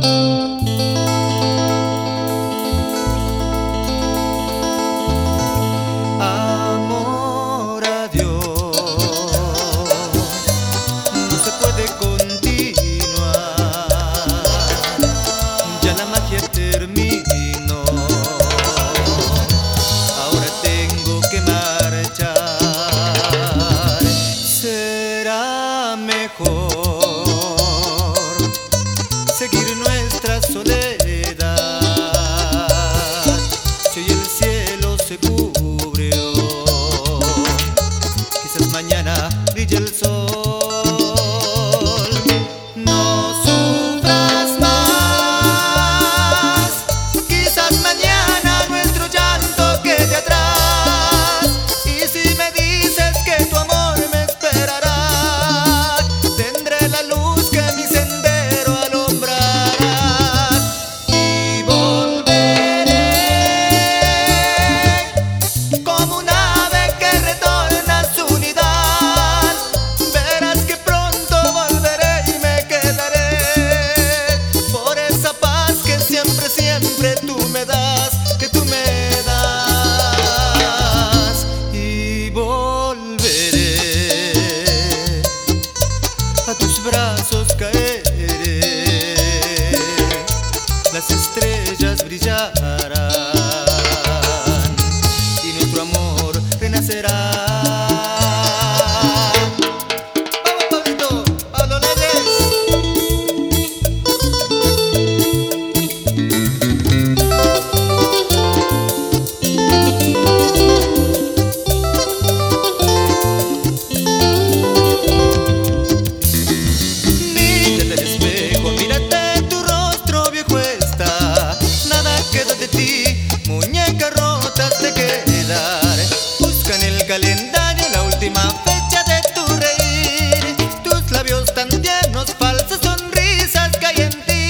Amor a Dios, no se puede continuar, ya la magia terminó, ahora tengo que marchar. Será mejor seguir nuestra soledad, si hoy el cielo se cubrió, quizás mañana brille el sol. No sufras más, quizás mañana nuestro llanto quede atrás. Y si me dices que tu amor me esperará, tendré la luz que mi sendero alumbrará. Y volveré como un ave que retorna a su nidal. Verás que pronto volveré y me quedaré por esa paz que siempre, siempre tú me das, que tú me das. Y volveré, a tus brazos caeré, las estrellas brillarán y nuestro amor renacerá. ¡Vamos, Pablito! ¡Pablo Leyes! Mírate al espejo, mírate, tu rostro viejo está, nada queda de ti, muñeca rota has de quedar. Busca en el calendario la última fecha de tu reír, tus labios tan tiernos, falsas sonrisas que hay en ti.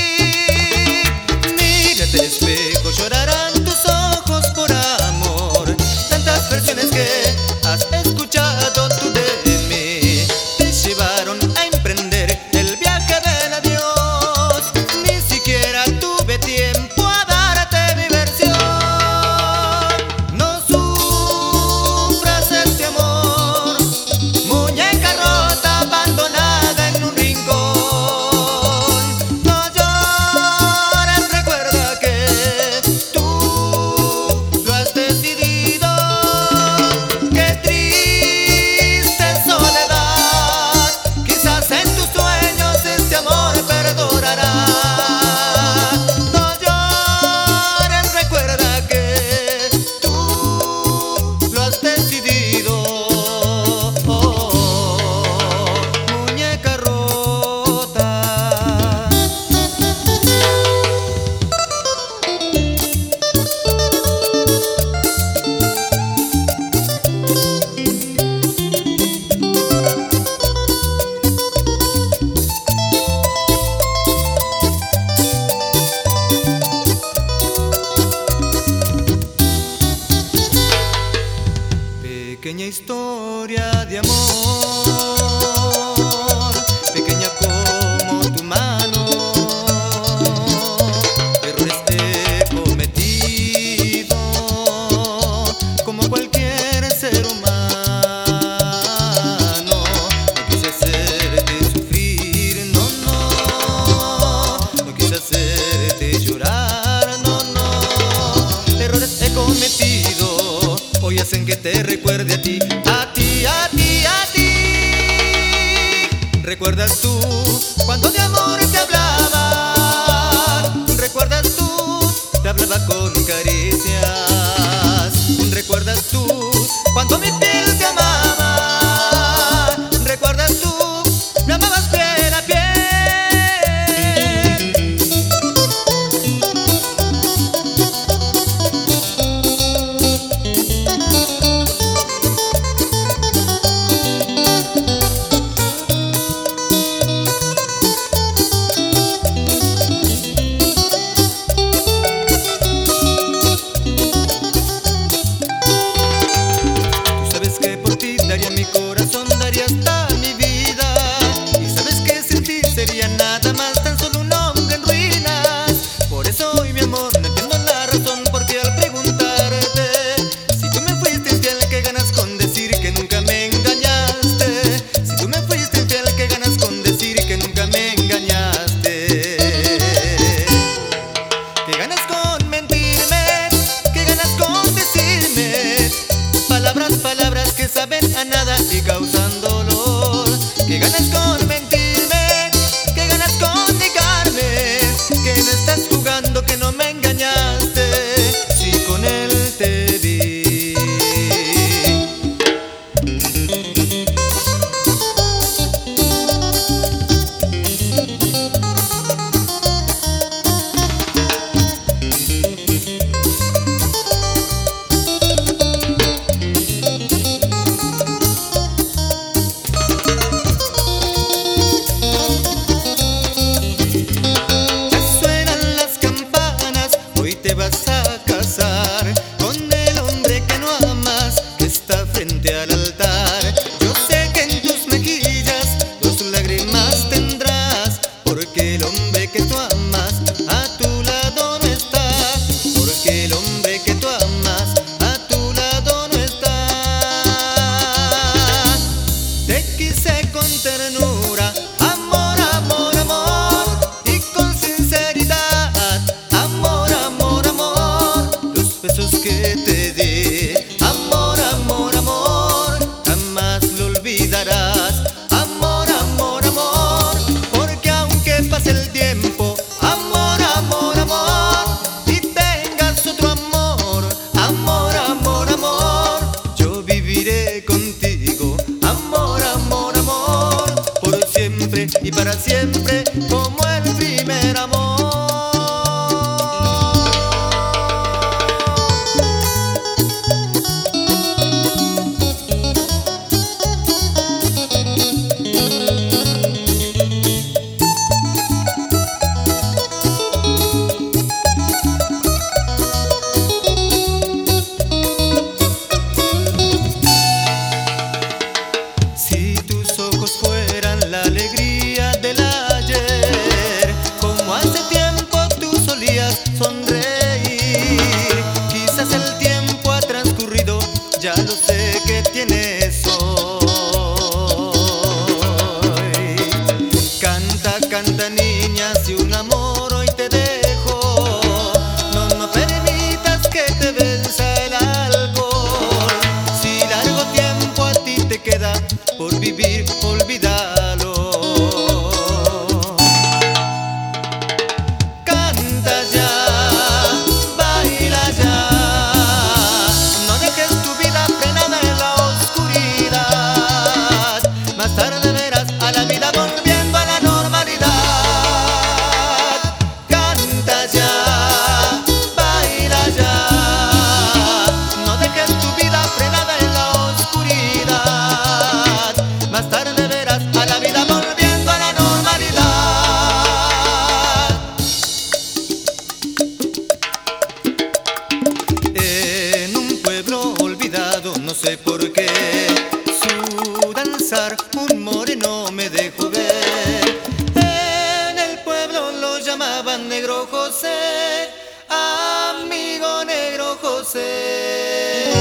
Mírate al espejo, llorarán tus ojos por amor, tantas versiones que has escuchado tú de mí, te llevaron a emprender el viaje del adiós. Ni siquiera tuve tiempo a darte mi versión. No sufras este amor, muñeca rota abandonada en un rincón. No llores, recuerda que tú lo has decidido. Qué triste soledad, quizás en tus sueños este amor perdurará. No llores, recuerda que tú lo has decidido. Muñeca rota. Pequeña historia de amor, pequeña como tu mano, errores he cometido como cualquier ser humano. No quise hacerte sufrir, no, no, no quise hacerte llorar, no, no. Errores he cometido, hoy hacen que te recuerde a ti, a ti, a ti, a ti. ¿Recuerdas tú cuando de amor te hablaba? ¿Recuerdas tú? Te hablaba con caricias. ¿Recuerdas tú cuando mi piel te amaba? ¿Recuerdas tú? Me amabas piel a piel. Sería nada más tan solo un hombre en ruinas. Vas a casar con el hombre que no amas, que está frente al altar. Yo sé que en tus mejillas 2 lágrimas tendrás, porque el hombre que tú amas a tu lado no está, porque el hombre que tú amas a tu lado no está. Te quise con ternura, amor, amor, amor, y con sinceridad, amor, amor, besos que te di, amor, amor, amor, jamás lo olvidarás, amor, amor, amor, porque aunque pase el tiempo, amor, amor, amor, y tengas otro amor, amor, amor, amor, yo viviré contigo, amor, amor, amor, por siempre y para siempre, como el primer amor. Fueran la alegría del ayer, como hace tiempo tú solías sonreír. Quizás el tiempo ha transcurrido, ya lo sé que tienes hoy. Canta, canta niña, si un amor hoy te dejo, no, no permitas que te venza el alcohol. Si largo tiempo a ti te queda por vivir, olvídalo. Canta ya, baila ya, no dejes tu vida frenada en la oscuridad. Más tarde verás a la vida volviendo a la normalidad. Canta ya, baila ya, no dejes tu vida frenada en la oscuridad. Más tarde verás a la vida volviendo a la normalidad. En un pueblo olvidado, no sé por qué, su danzar un moreno me dejó ver. En el pueblo lo llamaban Negro José, amigo Negro José.